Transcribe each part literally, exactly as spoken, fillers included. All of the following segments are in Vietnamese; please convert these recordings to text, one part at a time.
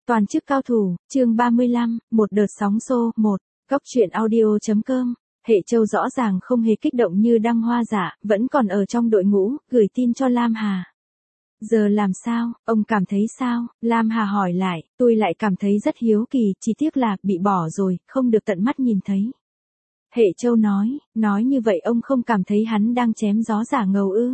Toàn chức cao thủ, chương ba mươi lăm, một đợt sóng xô, một, góc truyện audio.com. Hệ Châu rõ ràng không hề kích động như Đăng Hoa Dạ, vẫn còn ở trong đội ngũ, gửi tin cho Lam Hà. Giờ làm sao, ông cảm thấy sao? Lam Hà hỏi lại, tôi lại cảm thấy rất hiếu kỳ, chỉ tiếc là, bị bỏ rồi, không được tận mắt nhìn thấy. Hệ Châu nói, nói như vậy ông không cảm thấy hắn đang chém gió giả ngầu ư?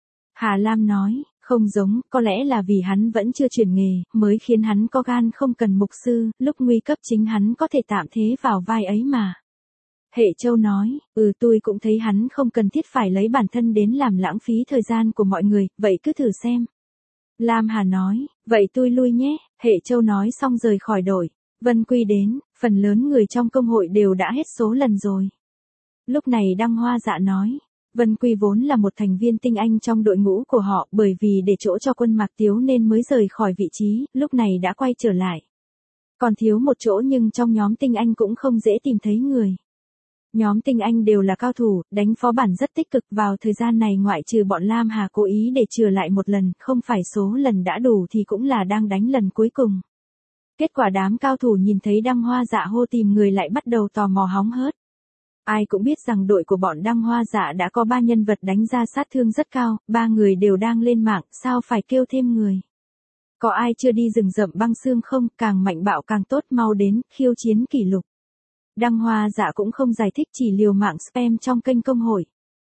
Hà Lam nói, không giống, có lẽ là vì hắn vẫn chưa chuyển nghề, mới khiến hắn có gan không cần mục sư, lúc nguy cấp chính hắn có thể tạm thế vào vai ấy mà. Hệ Châu nói, ừ tôi cũng thấy hắn không cần thiết phải lấy bản thân đến làm lãng phí thời gian của mọi người, vậy cứ thử xem. Lam Hà nói, vậy tôi lui nhé, Hệ Châu nói xong rời khỏi đội. Vân Quy đến, phần lớn người trong công hội đều đã hết số lần rồi. Lúc này Đăng Hoa Dạ nói, Vân Quy vốn là một thành viên tinh anh trong đội ngũ của họ, bởi vì để chỗ cho Quân Mạc Tiếu nên mới rời khỏi vị trí, lúc này đã quay trở lại. Còn thiếu một chỗ nhưng trong nhóm tinh anh cũng không dễ tìm thấy người. Nhóm tinh anh đều là cao thủ, đánh phó bản rất tích cực, vào thời gian này ngoại trừ bọn Lam Hà cố ý để chừa lại một lần, không phải số lần đã đủ thì cũng là đang đánh lần cuối cùng. Kết quả đám cao thủ nhìn thấy Đăng Hoa Dạ hô tìm người lại bắt đầu tò mò hóng hớt. Ai cũng biết rằng đội của bọn Đăng Hoa Dạ đã có ba nhân vật đánh ra sát thương rất cao, ba người đều đang lên mạng, sao phải kêu thêm người. Có ai chưa đi rừng rậm băng xương không, càng mạnh bạo càng tốt, mau đến, khiêu chiến kỷ lục. Đăng Hoa Dạ cũng không giải thích, chỉ liều mạng spam trong kênh công hội.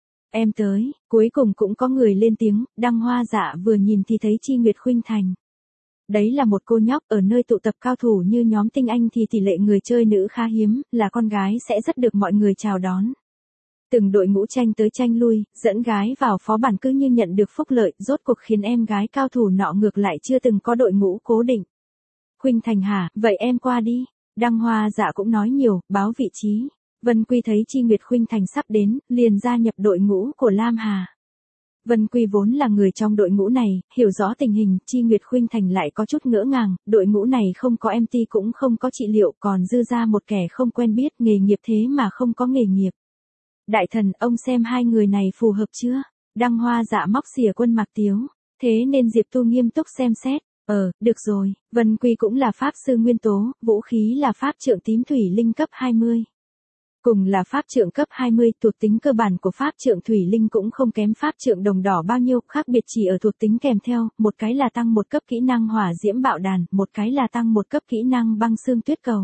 Em tới, cuối cùng cũng có người lên tiếng, Đăng Hoa Dạ vừa nhìn thì thấy Chi Nguyệt Khuynh Thành. Đấy là một cô nhóc, ở nơi tụ tập cao thủ như nhóm tinh anh thì tỷ lệ người chơi nữ khá hiếm, là con gái sẽ rất được mọi người chào đón. Từng đội ngũ tranh tới tranh lui, dẫn gái vào phó bản cứ như nhận được phúc lợi, rốt cuộc khiến em gái cao thủ nọ ngược lại chưa từng có đội ngũ cố định. Khuynh Thành hả, vậy em qua đi. Đăng Hoa Dạ cũng nói nhiều, báo vị trí. Vân Quy thấy Chi Nguyệt Khuynh Thành sắp đến, liền gia nhập đội ngũ của Lam Hà. Vân Quy vốn là người trong đội ngũ này, hiểu rõ tình hình, Chi Nguyệt Khuynh Thành lại có chút ngỡ ngàng, đội ngũ này không có em tê cũng không có trị liệu, còn dư ra một kẻ không quen biết, nghề nghiệp thế mà không có nghề nghiệp. Đại thần, ông xem hai người này phù hợp chưa? Đăng Hoa Dạ móc xỉa Quân Mạc Tiếu, thế nên Diệp Tu nghiêm túc xem xét. Ờ, được rồi, Vân Quy cũng là pháp sư nguyên tố, vũ khí là pháp trượng tím thủy linh cấp hai mươi. Cùng là pháp trượng cấp hai mươi, thuộc tính cơ bản của pháp trượng thủy linh cũng không kém pháp trượng đồng đỏ bao nhiêu, khác biệt chỉ ở thuộc tính kèm theo, một cái là tăng một cấp kỹ năng hỏa diễm bạo đàn, một cái là tăng một cấp kỹ năng băng xương tuyết cầu.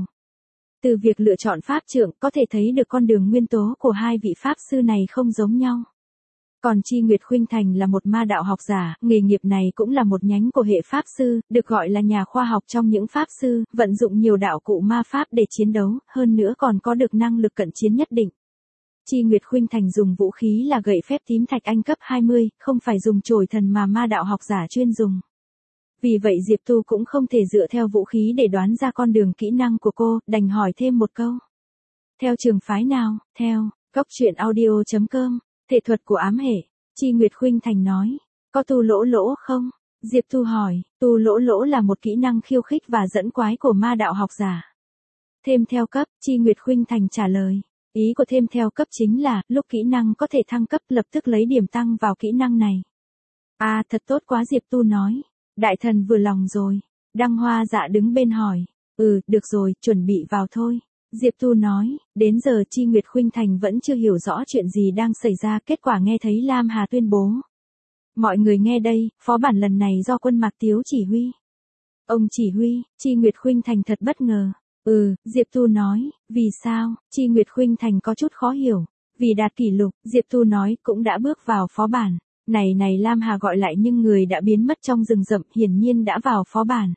Từ việc lựa chọn pháp trượng, có thể thấy được con đường nguyên tố của hai vị pháp sư này không giống nhau. Còn Chi Nguyệt Khuynh Thành là một ma đạo học giả, nghề nghiệp này cũng là một nhánh của hệ pháp sư, được gọi là nhà khoa học trong những pháp sư, vận dụng nhiều đạo cụ ma pháp để chiến đấu, hơn nữa còn có được năng lực cận chiến nhất định. Chi Nguyệt Khuynh Thành dùng vũ khí là gậy phép tím thạch anh cấp hai mươi, không phải dùng chổi thần mà ma đạo học giả chuyên dùng. Vì vậy Diệp Tu cũng không thể dựa theo vũ khí để đoán ra con đường kỹ năng của cô, đành hỏi thêm một câu. Theo trường phái nào? Theo, góc truyện audio.com. Thể thuật của ám hệ, Chi Nguyệt Khuynh Thành nói, có tu lỗ lỗ không? Diệp Tu hỏi, tu lỗ lỗ là một kỹ năng khiêu khích và dẫn quái của ma đạo học giả. Thêm theo cấp, Chi Nguyệt Khuynh Thành trả lời, ý của thêm theo cấp chính là, lúc kỹ năng có thể thăng cấp lập tức lấy điểm tăng vào kỹ năng này. À thật tốt quá, Diệp Tu nói, đại thần vừa lòng rồi. Đăng Hoa Dạ đứng bên hỏi, ừ, được rồi, chuẩn bị vào thôi. Diệp Tu nói, đến giờ Chi Nguyệt Khuynh Thành vẫn chưa hiểu rõ chuyện gì đang xảy ra, kết quả nghe thấy Lam Hà tuyên bố. Mọi người nghe đây, phó bản lần này do Quân Mạc Tiếu chỉ huy. Ông chỉ huy, Chi Nguyệt Khuynh Thành thật bất ngờ. Ừ, Diệp Tu nói, vì sao? Chi Nguyệt Khuynh Thành có chút khó hiểu. Vì đạt kỷ lục, Diệp Tu nói, cũng đã bước vào phó bản. Này này Lam Hà gọi lại nhưng người đã biến mất trong rừng rậm, hiển nhiên đã vào phó bản.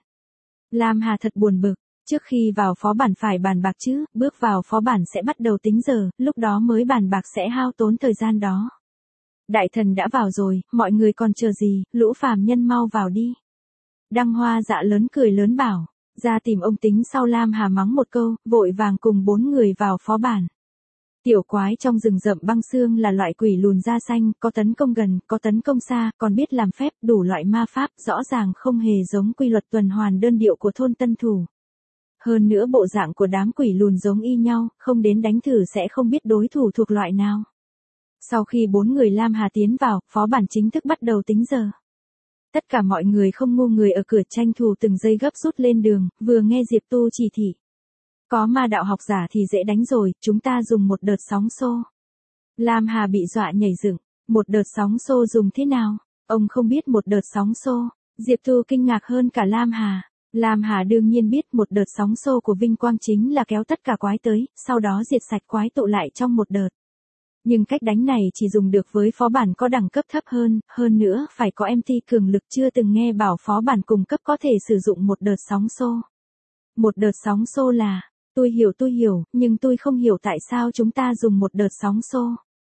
Lam Hà thật buồn bực. Trước khi vào phó bản phải bàn bạc chứ, bước vào phó bản sẽ bắt đầu tính giờ, lúc đó mới bàn bạc sẽ hao tốn thời gian đó. Đại thần đã vào rồi, mọi người còn chờ gì, lũ phàm nhân mau vào đi. Đăng Hoa Dạ lớn cười lớn bảo, ra tìm ông tính sau. Lam Hà mắng một câu, vội vàng cùng bốn người vào phó bản. Tiểu quái trong rừng rậm băng xương là loại quỷ lùn da xanh, có tấn công gần, có tấn công xa, còn biết làm phép, đủ loại ma pháp, rõ ràng không hề giống quy luật tuần hoàn đơn điệu của thôn tân thủ. Hơn nữa bộ dạng của đám quỷ lùn giống y nhau, không đến đánh thử sẽ không biết đối thủ thuộc loại nào. Sau khi bốn người Lam Hà tiến vào, phó bản chính thức bắt đầu tính giờ. Tất cả mọi người không ngu người ở cửa tranh thủ từng giây gấp rút lên đường, vừa nghe Diệp Tu chỉ thị. Có ma đạo học giả thì dễ đánh rồi, chúng ta dùng một đợt sóng xô. Lam Hà bị dọa nhảy dựng, một đợt sóng xô dùng thế nào? Ông không biết một đợt sóng xô. Diệp Tu kinh ngạc hơn cả Lam Hà. Lam Hà đương nhiên biết một đợt sóng xô của Vinh Quang chính là kéo tất cả quái tới, sau đó diệt sạch quái tụ lại trong một đợt. Nhưng cách đánh này chỉ dùng được với phó bản có đẳng cấp thấp hơn, hơn nữa phải có em tê cường lực, chưa từng nghe bảo phó bản cùng cấp có thể sử dụng một đợt sóng xô. Một đợt sóng xô là, tôi hiểu tôi hiểu, nhưng tôi không hiểu tại sao chúng ta dùng một đợt sóng xô.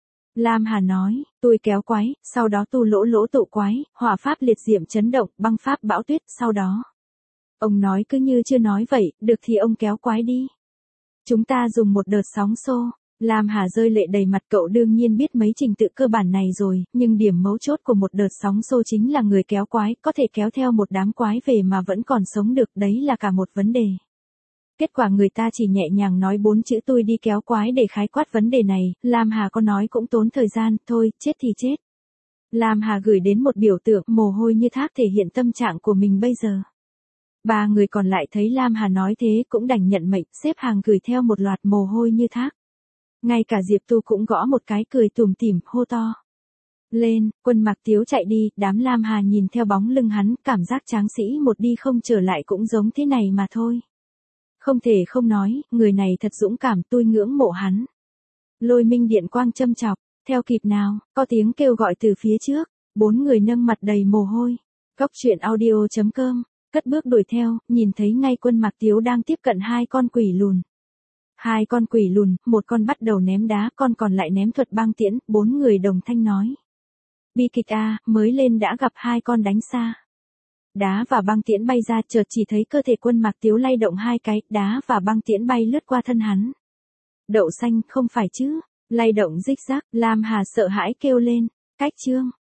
Lam Hà nói, tôi kéo quái, sau đó tu lỗ lỗ tụ quái, hỏa pháp liệt diệm chấn động, băng pháp bão tuyết, sau đó. Ông nói cứ như chưa nói vậy, được thì ông kéo quái đi. Chúng ta dùng một đợt sóng xô. Lam Hà rơi lệ đầy mặt, cậu đương nhiên biết mấy trình tự cơ bản này rồi, nhưng điểm mấu chốt của một đợt sóng xô chính là người kéo quái, có thể kéo theo một đám quái về mà vẫn còn sống được, đấy là cả một vấn đề. Kết quả người ta chỉ nhẹ nhàng nói bốn chữ tôi đi kéo quái để khái quát vấn đề này, Lam Hà có nói cũng tốn thời gian, thôi, chết thì chết. Lam Hà gửi đến một biểu tượng mồ hôi như thác thể hiện tâm trạng của mình bây giờ. Ba người còn lại thấy Lam Hà nói thế cũng đành nhận mệnh, xếp hàng gửi theo một loạt mồ hôi như thác. Ngay cả Diệp Tu cũng gõ một cái cười tủm tỉm, hô to. Lên, Quân Mạc Tiếu chạy đi, đám Lam Hà nhìn theo bóng lưng hắn, cảm giác tráng sĩ một đi không trở lại cũng giống thế này mà thôi. Không thể không nói, người này thật dũng cảm, tôi ngưỡng mộ hắn. Lôi minh điện quang châm chọc, theo kịp nào, có tiếng kêu gọi từ phía trước, bốn người nâng mặt đầy mồ hôi. Cóc truyện audio chấm com, cất bước đuổi theo, nhìn thấy ngay Quân Mạc Tiếu đang tiếp cận hai con quỷ lùn. Hai con quỷ lùn, một con bắt đầu ném đá, con còn lại ném thuật băng tiễn, bốn người đồng thanh nói. Bi kịch a, mới lên đã gặp hai con đánh xa. Đá và băng tiễn bay ra, chợt chỉ thấy cơ thể Quân Mạc Tiếu lay động hai cái, đá và băng tiễn bay lướt qua thân hắn. Đậu xanh, không phải chứ, lay động rích rác, Lam Hà sợ hãi kêu lên, cách chương.